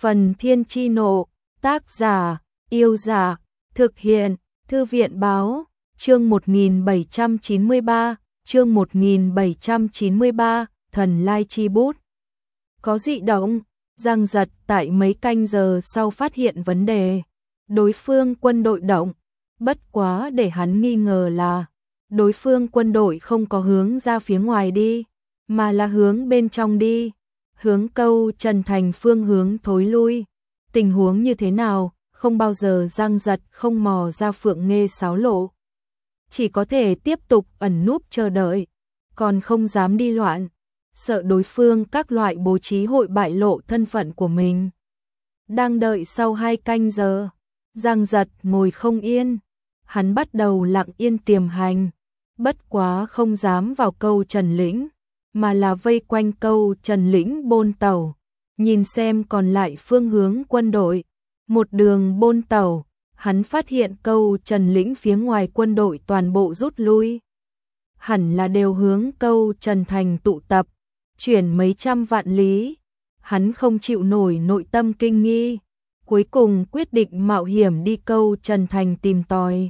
Phần Thiên Chi Nộ, tác giả, Yêu Giả, thực hiện, Thư viện Báo, chương 1793, chương 1793, Thần Lai Chi Bút. Có dị động, Giang Giật tại mấy canh giờ sau phát hiện vấn đề. Đối phương quân đội động, bất quá để hắn nghi ngờ là đối phương quân đội không có hướng ra phía ngoài đi, mà là hướng bên trong đi, hướng Câu Trần Thành phương hướng thối lui. Tình huống như thế nào, không bao giờ Giang Giật không mò ra Phượng Nghê xáo lộ. Chỉ có thể tiếp tục ẩn núp chờ đợi, còn không dám đi loạn, sợ đối phương các loại bố trí hội bại lộ thân phận của mình. Đang đợi sau 2 canh giờ, Giang Giật ngồi không yên, hắn bắt đầu lặng yên tiềm hành, bất quá không dám vào Câu Trần Lĩnh, mà là vây quanh Câu Trần Lĩnh bôn tàu, nhìn xem còn lại phương hướng quân đội. Một đường bôn tàu, hắn phát hiện Câu Trần Lĩnh phía ngoài quân đội toàn bộ rút lui. Hẳn là đều hướng Câu Trần Thành tụ tập, chuyển mấy trăm vạn lý. Hắn không chịu nổi nội tâm kinh nghi, cuối cùng quyết định mạo hiểm đi Câu Trần Thành tìm tòi.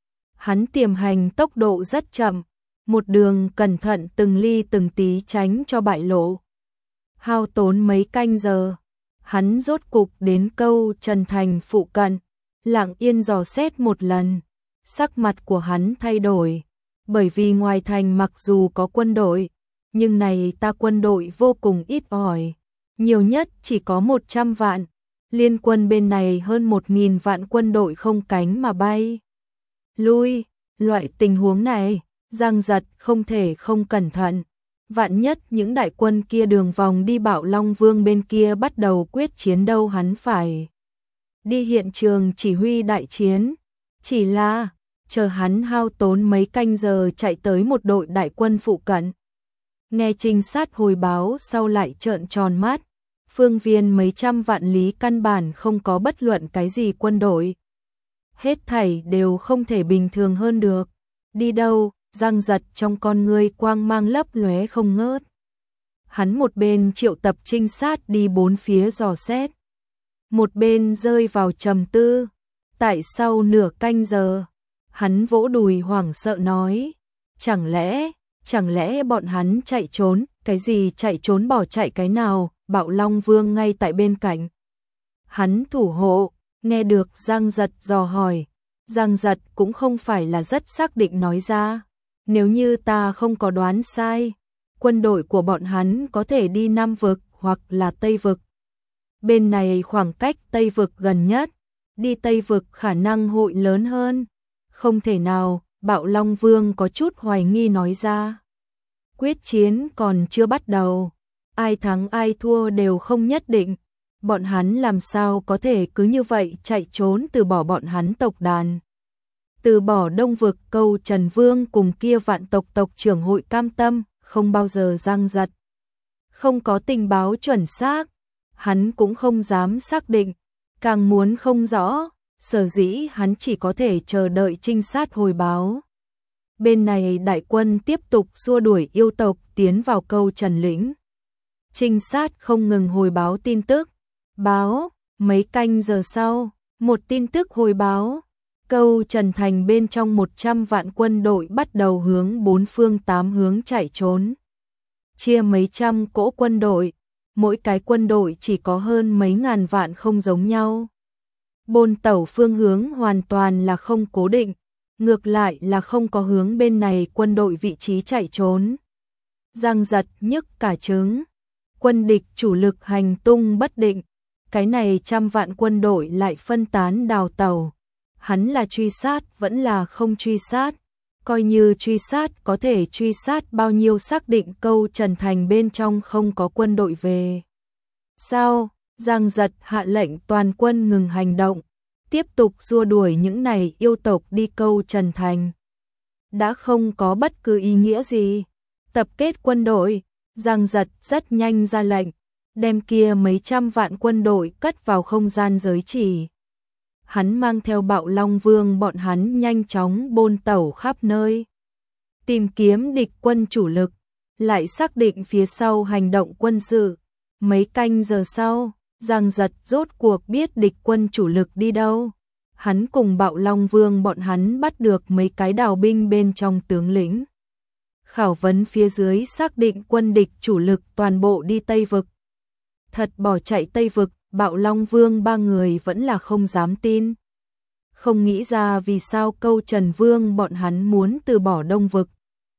Hắn tiềm hành tốc độ rất chậm, một đường cẩn thận từng ly từng tí tránh cho bại lộ. Hao tốn mấy canh giờ, hắn rốt cục đến Câu Trần Thành phụ cận, lặng yên dò xét một lần. Sắc mặt của hắn thay đổi, bởi vì ngoài thành mặc dù có quân đội, nhưng này ta quân đội vô cùng ít ỏi, nhiều nhất chỉ có 100 vạn. Liên quân bên này hơn 1.000 vạn quân đội không cánh mà bay. Lui, loại tình huống này, Giang Giật không thể không cẩn thận. Vạn nhất những đại quân kia đường vòng đi Bạo Long Vương bên kia bắt đầu quyết chiến đâu, hắn phải đi hiện trường chỉ huy đại chiến. Chỉ là, chờ hắn hao tốn mấy canh giờ chạy tới một đội đại quân phụ cận. Nghe trinh sát hồi báo sau lại trợn tròn mắt, phương viên mấy trăm vạn lý căn bản không có bất luận cái gì quân đội. Hết thảy đều không thể bình thường hơn được. Đi đâu? Giang Giật trong con ngươi quang mang lấp lóe không ngớt. Hắn một bên triệu tập trinh sát đi bốn phía dò xét, một bên rơi vào trầm tư. Tại sau nửa canh giờ, hắn vỗ đùi hoảng sợ nói, chẳng lẽ bọn hắn chạy trốn? Cái gì chạy trốn, bỏ chạy cái nào? Bạo Long Vương ngay tại bên cạnh hắn thủ hộ. Nghe được Giang Giật dò hỏi, Giang Giật cũng không phải là rất xác định nói ra, nếu như ta không có đoán sai, quân đội của bọn hắn có thể đi Nam Vực hoặc là Tây Vực. Bên này khoảng cách Tây Vực gần nhất, đi Tây Vực khả năng hội lớn hơn. Không thể nào, Bạo Long Vương có chút hoài nghi nói ra. Quyết chiến còn chưa bắt đầu, ai thắng ai thua đều không nhất định. Bọn hắn làm sao có thể cứ như vậy chạy trốn, từ bỏ bọn hắn tộc đàn, từ bỏ Đông Vực Câu Trần Vương cùng kia vạn tộc tộc trưởng hội cam tâm? Không bao giờ. Giang Giật không có tình báo chuẩn xác, hắn cũng không dám xác định, càng muốn không rõ, sở dĩ hắn chỉ có thể chờ đợi trinh sát hồi báo. Bên này đại quân tiếp tục xua đuổi yêu tộc tiến vào Câu Trần Lĩnh. Trinh sát không ngừng hồi báo tin tức. Mấy canh giờ sau, một tin tức hồi báo, Câu Trần Thành bên trong 100 vạn quân đội bắt đầu hướng 4 phương 8 hướng chạy trốn. Chia mấy trăm cỗ quân đội, mỗi cái quân đội chỉ có hơn mấy ngàn vạn, không giống nhau. Bôn tẩu phương hướng hoàn toàn là không cố định, ngược lại là không có hướng bên này quân đội vị trí chạy trốn. Giang Giật nhức cả trứng, quân địch chủ lực hành tung bất định, cái này trăm vạn quân đội lại phân tán đào tẩu. Hắn là truy sát vẫn là không truy sát? Coi như truy sát, có thể truy sát bao nhiêu xác định Câu Trần Thành bên trong không có quân đội về? Sao? Giang Giật hạ lệnh toàn quân ngừng hành động, tiếp tục xua đuổi những này yêu tộc đi Câu Trần Thành. Đã không có bất cứ ý nghĩa gì. Tập kết quân đội, Giang Giật rất nhanh ra lệnh, đem kia mấy trăm vạn quân đội cất vào không gian giới chỉ. Hắn mang theo Bạo Long Vương bọn hắn nhanh chóng bôn tẩu khắp nơi, tìm kiếm địch quân chủ lực, lại xác định phía sau hành động quân sự. Mấy canh giờ sau, Giang Giật rốt cuộc biết địch quân chủ lực đi đâu. Hắn cùng Bạo Long Vương bọn hắn bắt được mấy cái đào binh bên trong tướng lĩnh. Khảo vấn phía dưới xác định quân địch chủ lực toàn bộ đi Tây Vực. Thật bỏ chạy Tây Vực, Bạo Long Vương ba người vẫn là không dám tin. Không nghĩ ra vì sao Câu Trần Vương bọn hắn muốn từ bỏ Đông Vực.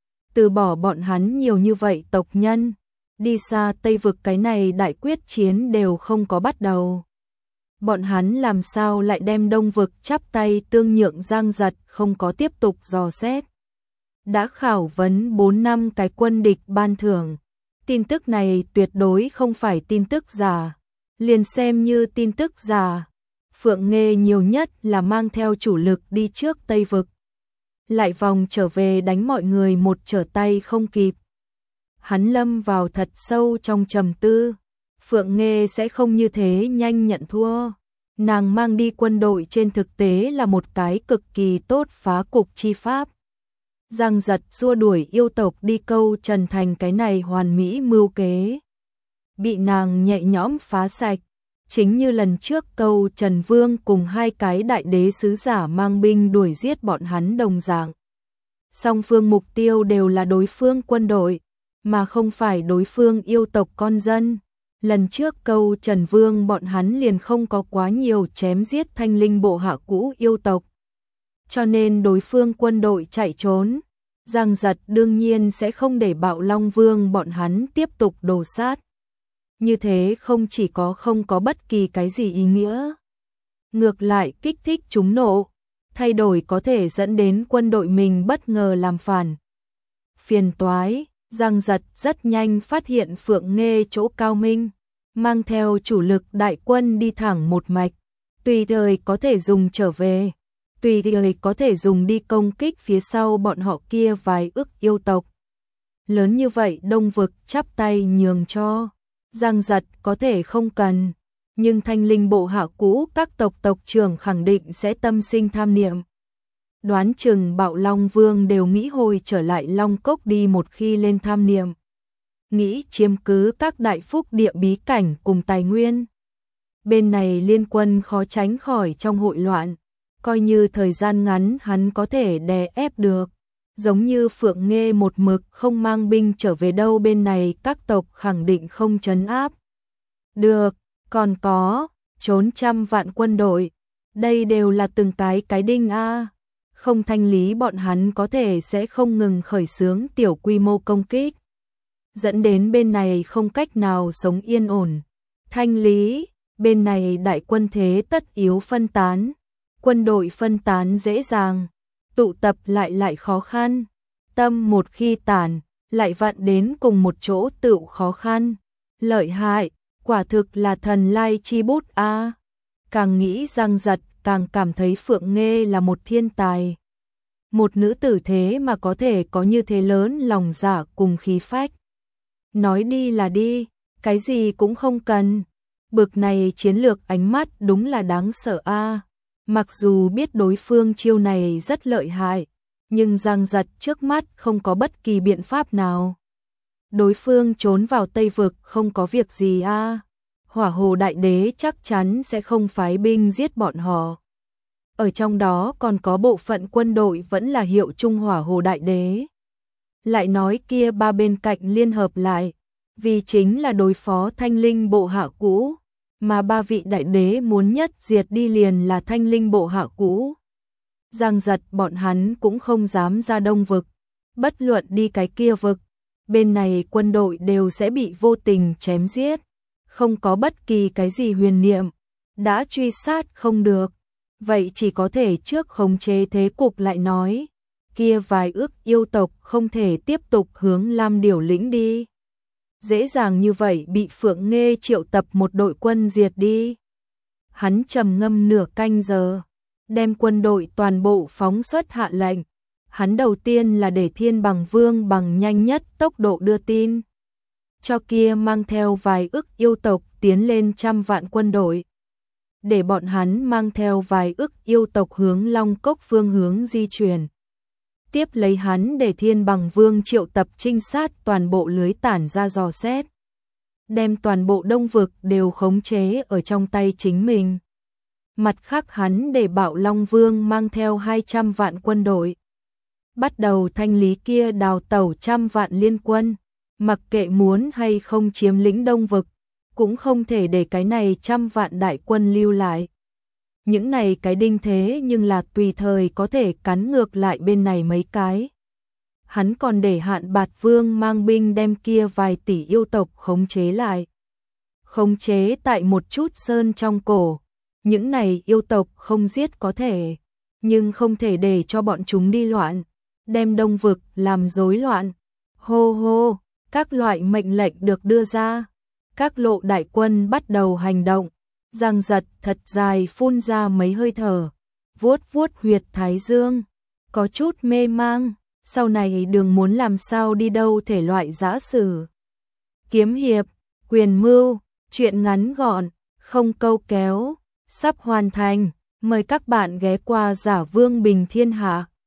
Từ bỏ bọn hắn nhiều như vậy tộc nhân. Đi xa Tây Vực cái này đại quyết chiến đều không có bắt đầu. Bọn hắn làm sao lại đem Đông Vực chắp tay tương nhượng Giang Giật không có tiếp tục dò xét. Đã khảo vấn 4 năm cái quân địch ban thưởng. Tin tức này tuyệt đối không phải tin tức giả. Liền xem như tin tức giả. Phượng Nghê nhiều nhất là mang theo chủ lực đi trước Tây Vực. Lại vòng trở về đánh mọi người một trở tay không kịp. Hắn lâm vào thật sâu trong trầm tư. Phượng Nghê sẽ không như thế nhanh nhận thua. Nàng mang đi quân đội trên thực tế là một cái cực kỳ tốt phá cục chi pháp. Giang Giật xua đuổi yêu tộc đi Câu Trần thành cái này hoàn mỹ mưu kế. Bị nàng nhẹ nhõm phá sạch. Chính như lần trước Câu Trần Vương cùng hai cái đại đế sứ giả mang binh đuổi giết bọn hắn đồng dạng. Song phương mục tiêu đều là đối phương quân đội, mà không phải đối phương yêu tộc con dân. Lần trước Câu Trần Vương bọn hắn liền không có quá nhiều chém giết Thanh Linh bộ hạ cũ yêu tộc. Cho nên đối phương quân đội chạy trốn. Giang Giật đương nhiên sẽ không để Bạo Long Vương bọn hắn tiếp tục đồ sát. Như thế không chỉ không có bất kỳ cái gì ý nghĩa. Ngược lại kích thích chúng nộ. Thay đổi có thể dẫn đến quân đội mình bất ngờ làm phản. Phiền toái, Giang Giật rất nhanh phát hiện Phượng Nghê chỗ cao minh. Mang theo chủ lực đại quân đi thẳng một mạch. Tùy thời có thể dùng trở về. Tùy thời có thể dùng đi công kích phía sau bọn họ kia vài ức yêu tộc. Lớn như vậy Đông Vực chắp tay nhường cho. Giang Giật có thể không cần. Nhưng Thanh Linh bộ hạ cũ các tộc trưởng khẳng định sẽ tâm sinh tham niệm. Đoán chừng Bạo Long Vương đều nghĩ hồi trở lại Long Cốc đi một khi lên tham niệm. Nghĩ chiếm cứ các đại phúc địa bí cảnh cùng tài nguyên. Bên này liên quân khó tránh khỏi trong hội loạn. Coi như thời gian ngắn hắn có thể đè ép được. Giống như Phượng Nghê một mực không mang binh trở về đâu, bên này các tộc khẳng định không trấn áp. Được, còn có, trốn 100 vạn quân đội. Đây đều là từng cái đinh a. Không thanh lý bọn hắn có thể sẽ không ngừng khởi xướng tiểu quy mô công kích. Dẫn đến bên này không cách nào sống yên ổn. Thanh lý, bên này đại quân thế tất yếu phân tán. Quân đội phân tán dễ dàng. Tụ tập lại khó khăn. Tâm một khi tản, lại vặn đến cùng một chỗ tựu khó khăn. Lợi hại, quả thực là thần lai chi bút a. Càng nghĩ Giang Giật, càng cảm thấy Phượng Nghê là một thiên tài. Một nữ tử thế mà có thể có như thế lớn lòng dạ cùng khí phách. Nói đi là đi, cái gì cũng không cần. Bực này chiến lược ánh mắt đúng là đáng sợ a. Mặc dù biết đối phương chiêu này rất lợi hại, nhưng Giang Giật trước mắt không có bất kỳ biện pháp nào. Đối phương trốn vào Tây Vực không có việc gì a. Hỏa Hồ Đại Đế chắc chắn sẽ không phái binh giết bọn họ. Ở trong đó còn có bộ phận quân đội vẫn là hiệu chung Hỏa Hồ Đại Đế. Lại nói kia ba bên cạnh liên hợp lại, vì chính là đối phó Thanh Linh bộ hạ cũ. Mà ba vị đại đế muốn nhất diệt đi liền là Thanh Linh bộ hạ cũ. Giang Giật bọn hắn cũng không dám ra Đông Vực. Bất luận đi cái kia vực, bên này quân đội đều sẽ bị vô tình chém giết. Không có bất kỳ cái gì huyền niệm. Đã truy sát không được. Vậy chỉ có thể trước khống chế thế cục lại nói. Kia vài ước yêu tộc không thể tiếp tục hướng Lam Điểu lĩnh đi. Dễ dàng như vậy bị Phượng Nghê triệu tập một đội quân diệt đi. Hắn trầm ngâm nửa canh giờ, đem quân đội toàn bộ phóng xuất hạ lệnh. Hắn đầu tiên là để Thiên Bằng Vương bằng nhanh nhất tốc độ đưa tin. Cho kia mang theo vài ức yêu tộc tiến lên 100 vạn quân đội. Để bọn hắn mang theo vài ức yêu tộc hướng Long Cốc phương hướng di chuyển. Tiếp lấy hắn để Thiên Bằng Vương triệu tập trinh sát toàn bộ lưới tản ra dò xét. đem toàn bộ Đông vực đều khống chế ở trong tay chính mình. Mặt khác hắn để Bạo Long Vương mang theo 200 vạn quân đội, bắt đầu thanh lý kia đào tẩu trăm vạn liên quân, mặc kệ muốn hay không chiếm lĩnh Đông vực, cũng không thể để cái này trăm vạn đại quân lưu lại. Những này cái đinh thế nhưng là tùy thời có thể cắn ngược lại bên này mấy cái. Hắn còn để Hạn Bạt Vương mang binh đem kia vài tỷ yêu tộc khống chế lại. Khống chế tại một chút sơn trong cổ. Những này yêu tộc không giết có thể, nhưng không thể để cho bọn chúng đi loạn, đem Đông vực làm rối loạn. Hô hô, các loại mệnh lệnh được đưa ra. Các lộ đại quân bắt đầu hành động. Giang Giật thật dài phun ra mấy hơi thở, vuốt vuốt huyệt thái dương, có chút mê mang, sau này đường muốn làm sao đi đâu thể loại giã sử. Kiếm hiệp, quyền mưu, chuyện ngắn gọn, không câu kéo, sắp hoàn thành, mời các bạn ghé qua Giả Vương Bình Thiên Hạ.